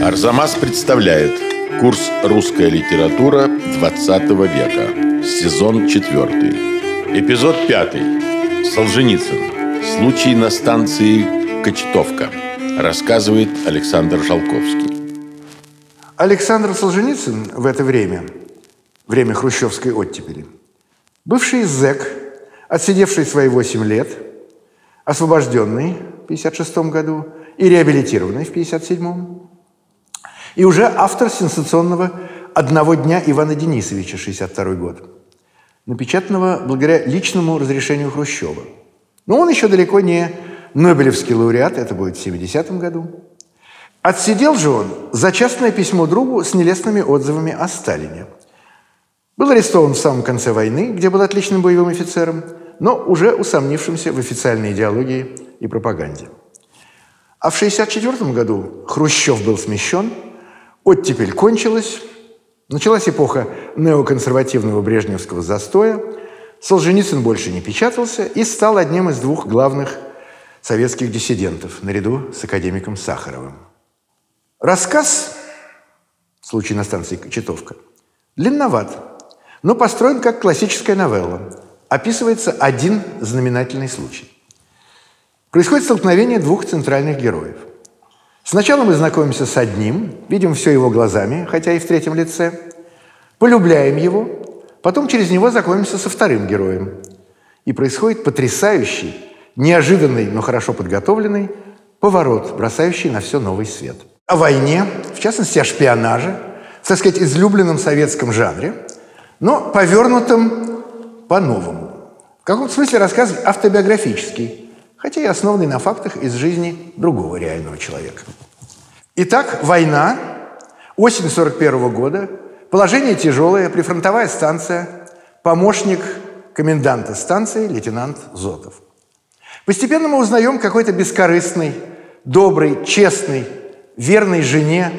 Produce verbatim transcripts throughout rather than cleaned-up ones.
Арзамас представляет курс «Русская литература двадцатого века», сезон четвертый, эпизод пятый. Солженицын. Случай на станции Кочетовка. Рассказывает Александр Жалковский. Александр Солженицын в это время, время хрущевской оттепели, бывший зэк, отсидевший свои восемь лет, освобожденный в пятьдесят шестом году и реабилитированный в пятьдесят седьмом, и уже автор сенсационного «Одного дня» Ивана Денисовича, шестьдесят второй год, напечатанного благодаря личному разрешению Хрущева. Но он еще далеко не Нобелевский лауреат, это будет в семидесятом году. Отсидел же он за частное письмо другу с нелестными отзывами о Сталине. Был арестован в самом конце войны, где был отличным боевым офицером, но уже усомнившимся в официальной идеологии и пропаганде. А в шестьдесят четвёртом году Хрущев был смещен, оттепель кончилась, началась эпоха неоконсервативного брежневского застоя, Солженицын больше не печатался и стал одним из двух главных советских диссидентов, наряду с академиком Сахаровым. Рассказ «Случай на станции Кочетовка» длинноват, но построен как классическая новелла. Описывается один знаменательный случай. Происходит столкновение двух центральных героев. Сначала мы знакомимся с одним, видим все его глазами, хотя и в третьем лице, полюбляем его, потом через него знакомимся со вторым героем. И происходит потрясающий, неожиданный, но хорошо подготовленный поворот, бросающий на все новый свет. О войне, в частности, о шпионаже, в, так сказать, излюбленном советском жанре, но повернутом по-новому. В каком-то смысле рассказ автобиографический, хотя и основанный на фактах из жизни другого реального человека. Итак, война, осень сорок первого года, положение тяжелое, прифронтовая станция, помощник коменданта станции лейтенант Зотов. Постепенно мы узнаем какой-то бескорыстный, добрый, честный, верной жене,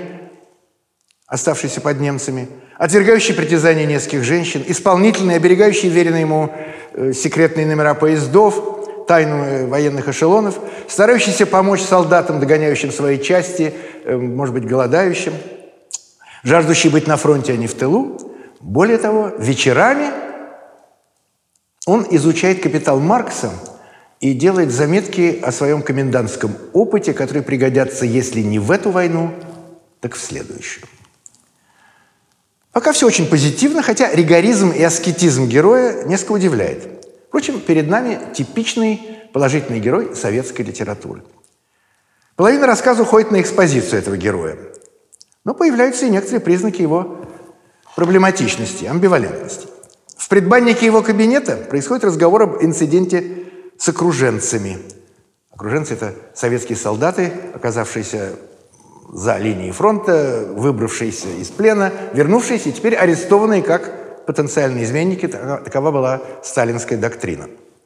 оставшейся под немцами, отвергающий притязания нескольких женщин, исполнительный, оберегающий веренные ему э, секретные номера поездов, тайну военных эшелонов, старающийся помочь солдатам, догоняющим свои части, э, может быть, голодающим, жаждущий быть на фронте, а не в тылу. Более того, вечерами он изучает «Капитал» Маркса и делает заметки о своем комендантском опыте, которые пригодятся, если не в эту войну, так в следующую. Пока все очень позитивно, хотя ригоризм и аскетизм героя несколько удивляет. Впрочем, перед нами типичный положительный герой советской литературы. Половина рассказа уходит на экспозицию этого героя. Но появляются и некоторые признаки его проблематичности, амбивалентности. В предбаннике его кабинета происходит разговор об инциденте с окруженцами. Окруженцы – это советские солдаты, оказавшиеся за линией фронта, выбравшиеся из плена, вернувшиеся и теперь арестованные как потенциальные изменники. Такова была сталинская доктрина.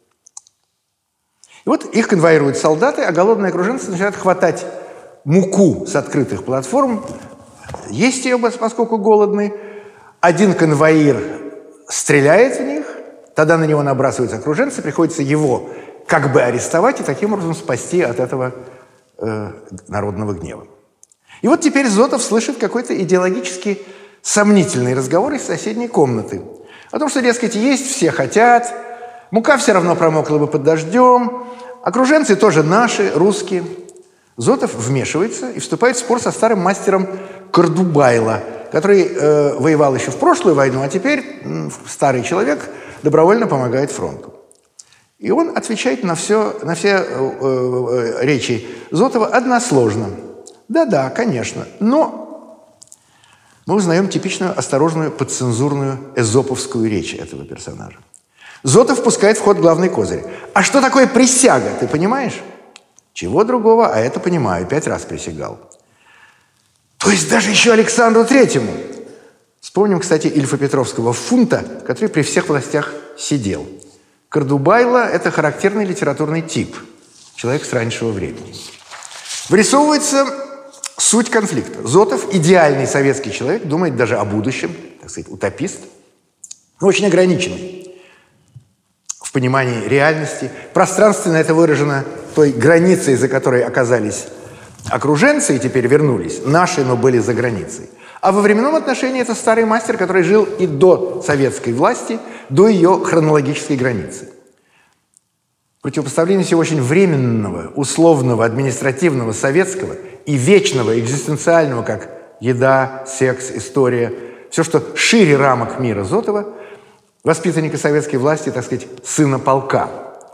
И вот их конвоируют солдаты, а голодные окруженцы начинают хватать муку с открытых платформ, есть ее, поскольку голодны. Один конвоир стреляет в них, тогда на него набрасываются окруженцы, приходится его как бы арестовать и таким образом спасти от этого э, народного гнева. И вот теперь Зотов слышит какой-то идеологически сомнительный разговор из соседней комнаты. О том, что, дескать, есть все хотят, мука все равно промокла бы под дождем, окруженцы тоже наши, русские. Зотов вмешивается и вступает в спор со старым мастером Кордубайло, который э, воевал еще в прошлую войну, а теперь э, старый человек добровольно помогает фронту. И он отвечает на, все, на все э, э, речи Зотова односложно. Да-да, конечно, но мы узнаем типичную осторожную подцензурную эзоповскую речь этого персонажа. Зотов пускает в ход главный козырь. А что такое присяга, ты понимаешь? Чего другого, а это понимаю, пять раз присягал. То есть даже еще Александру Третьему. Вспомним, кстати, Ильфа Петровского фунта, который при всех властях сидел. Кордубайло – это характерный литературный тип, человек с раннего времени. Вырисовывается суть конфликта. Зотов – идеальный советский человек, думает даже о будущем, так сказать, утопист, но очень ограниченный в понимании реальности. Пространственно это выражено той границей, за которой оказались Окруженцы теперь вернулись, наши, но были за границей. А во временном отношении это старый мастер, который жил и до советской власти, до ее хронологической границы. Противопоставление всего очень временного, условного, административного, советского и вечного, экзистенциального, как еда, секс, история, все, что шире рамок мира Зотова, воспитанника советской власти, так сказать, сына полка.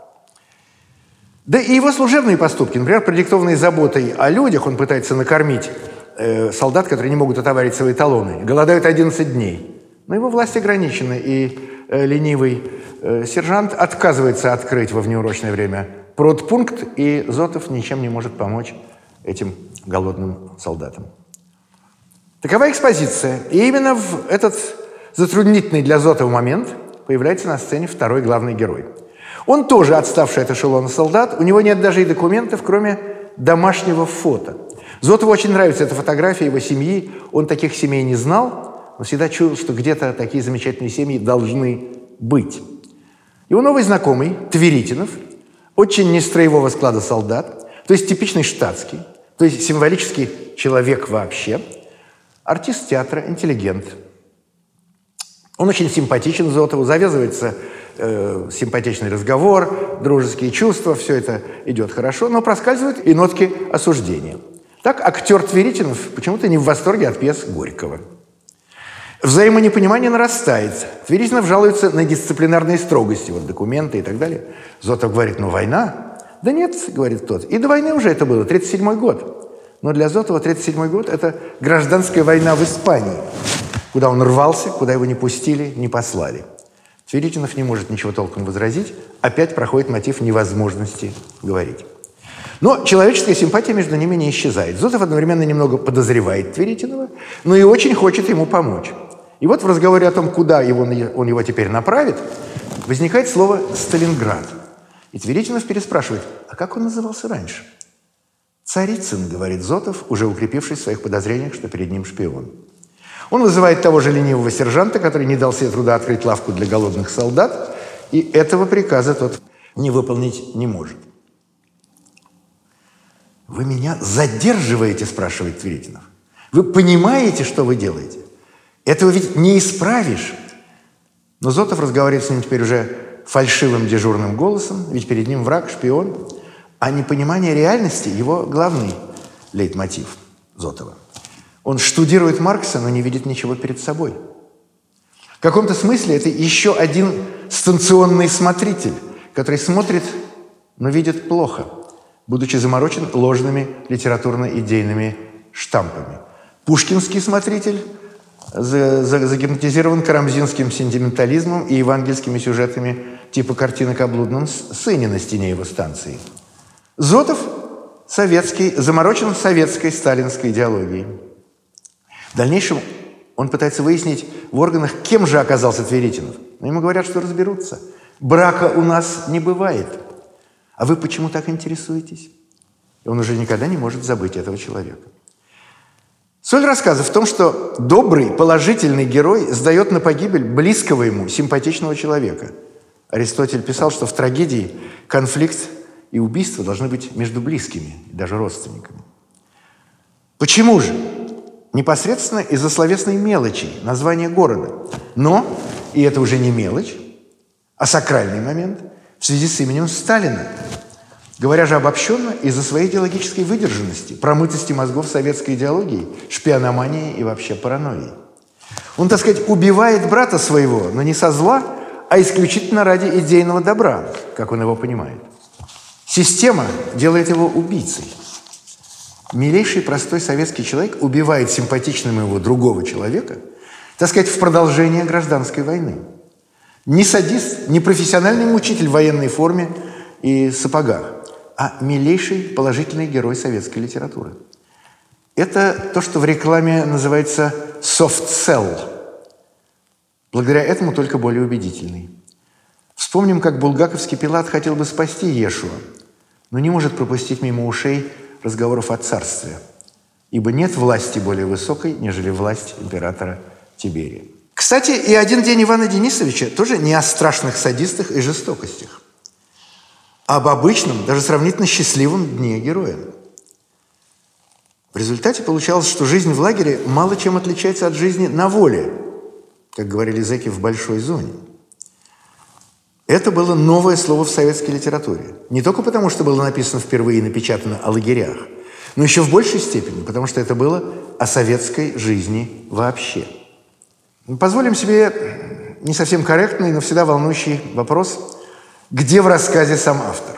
Да и его служебные поступки, например, продиктованные заботой о людях, он пытается накормить э, солдат, которые не могут отоварить свои талоны, голодают одиннадцать дней. Но его власть ограничена, и э, ленивый э, сержант отказывается открыть во внеурочное время продпункт, и Зотов ничем не может помочь этим голодным солдатам. Такова экспозиция. И именно в этот затруднительный для Зотова момент появляется на сцене второй главный герой. Он тоже отставший от эшелона солдат, у него нет даже и документов, кроме домашнего фото. Зотову очень нравится эта фотография его семьи, он таких семей не знал, но всегда чуял, что где-то такие замечательные семьи должны быть. Его новый знакомый, Тверитинов, очень нестроевого склада солдат, то есть типичный штатский, то есть символический человек вообще, артист театра, интеллигент. Он очень симпатичен Зотову, завязывается э, симпатичный разговор, дружеские чувства, все это идет хорошо, но проскальзывают и нотки осуждения. Так актер Тверитинов почему-то не в восторге от пьес Горького. Взаимонепонимание нарастает. Тверитинов жалуется на дисциплинарные строгости, вот документы и так далее. Зотов говорит, ну война? Да нет, говорит тот, и до войны уже это было, тридцать седьмой год. Но для Зотова тридцать седьмой год – это гражданская война в Испании, куда он рвался, куда его не пустили, не послали. Тверитинов не может ничего толком возразить, опять проходит мотив невозможности говорить. Но человеческая симпатия между ними не исчезает. Зотов одновременно немного подозревает Тверитинова, но и очень хочет ему помочь. И вот в разговоре о том, куда его, он его теперь направит, возникает слово «Сталинград». И Тверитинов переспрашивает, а как он назывался раньше? «Царицын», говорит Зотов, уже укрепившись в своих подозрениях, что перед ним шпион. Он вызывает того же ленивого сержанта, который не дал себе труда открыть лавку для голодных солдат, и этого приказа тот не выполнить не может. «Вы меня задерживаете?» – спрашивает Тверитинов. «Вы понимаете, что вы делаете? Этого ведь не исправишь». Но Зотов разговаривает с ним теперь уже фальшивым дежурным голосом, ведь перед ним враг, шпион, а непонимание реальности – его главный лейтмотив Зотова. Он штудирует Маркса, но не видит ничего перед собой. В каком-то смысле это еще один станционный смотритель, который смотрит, но видит плохо, будучи заморочен ложными литературно-идейными штампами. Пушкинский смотритель загипнотизирован карамзинским сентиментализмом и евангельскими сюжетами типа картинок о блудном сыне на стене его станции. Зотов советский, заморочен советской сталинской идеологией. В дальнейшем он пытается выяснить в органах, кем же оказался Тверитинов. Но ему говорят, что разберутся. Брака у нас не бывает. А вы почему так интересуетесь? И он уже никогда не может забыть этого человека. Соль рассказа в том, что добрый, положительный герой сдает на погибель близкого ему, симпатичного человека. Аристотель писал, что в трагедии конфликт и убийство должны быть между близкими, даже родственниками. Почему же? Непосредственно из-за словесной мелочи, названия города. Но, и это уже не мелочь, а сакральный момент, в связи с именем Сталина. Говоря же обобщенно, из-за своей идеологической выдержанности, промытости мозгов советской идеологии, шпиономании и вообще паранойи. Он, так сказать, убивает брата своего, но не со зла, а исключительно ради идейного добра, как он его понимает. Система делает его убийцей. Милейший, простой советский человек убивает симпатичного его другого человека, так сказать, в продолжение гражданской войны. Не садист, не профессиональный мучитель в военной форме и сапогах, а милейший положительный герой советской литературы. Это то, что в рекламе называется soft sell. Благодаря этому только более убедительный. Вспомним, как булгаковский Пилат хотел бы спасти Иешуа, но не может пропустить мимо ушей разговоров о царстве, ибо нет власти более высокой, нежели власть императора Тиберия. Кстати, и «Один день Ивана Денисовича» тоже не о страшных садистах и жестокостях, а об обычном, даже сравнительно счастливом дне героя. В результате получалось, что жизнь в лагере мало чем отличается от жизни на воле, как говорили зэки в большой зоне. Это было новое слово в советской литературе. Не только потому, что было написано впервые и напечатано о лагерях, но еще в большей степени, потому что это было о советской жизни вообще. Позволим себе не совсем корректный, но всегда волнующий вопрос: где в рассказе сам автор?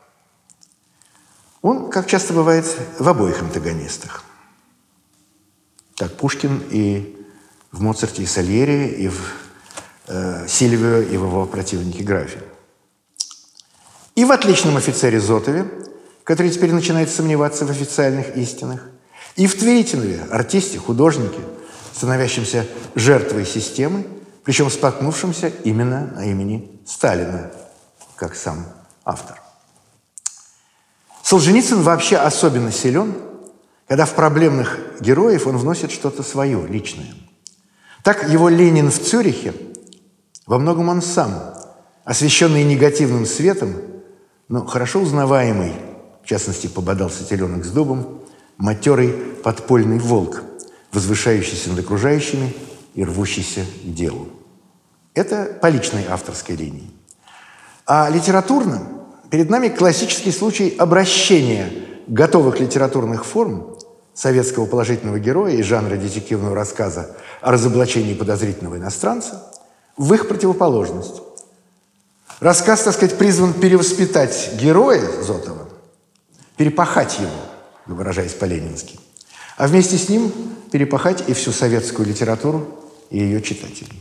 Он, как часто бывает, в обоих антагонистах. Так Пушкин и в Моцарте, и Сальери, и в э, Сильвио, и в его противнике Графе. И в «Отличном офицере» Зотове, который теперь начинает сомневаться в официальных истинах, и в Тверитинове, артисте, художнике, становящемся жертвой системы, причем споткнувшимся именно на имени Сталина, как сам автор. Солженицын вообще особенно силен, когда в проблемных героев он вносит что-то свое, личное. Так его «Ленин в Цюрихе» во многом он сам, освещенный негативным светом, но хорошо узнаваемый, в частности, пободался теленок с дубом, матерый подпольный волк, возвышающийся над окружающими и рвущийся к делу. Это по личной авторской линии. А литературно перед нами классический случай обращения готовых литературных форм советского положительного героя из жанра детективного рассказа о разоблачении подозрительного иностранца в их противоположность. Рассказ, так сказать, призван перевоспитать героя Зотова, перепахать его, выражаясь по-ленински, а вместе с ним перепахать и всю советскую литературу и ее читателей.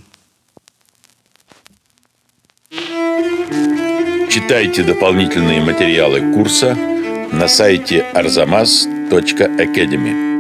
Читайте дополнительные материалы курса на сайте арзамас точка академи.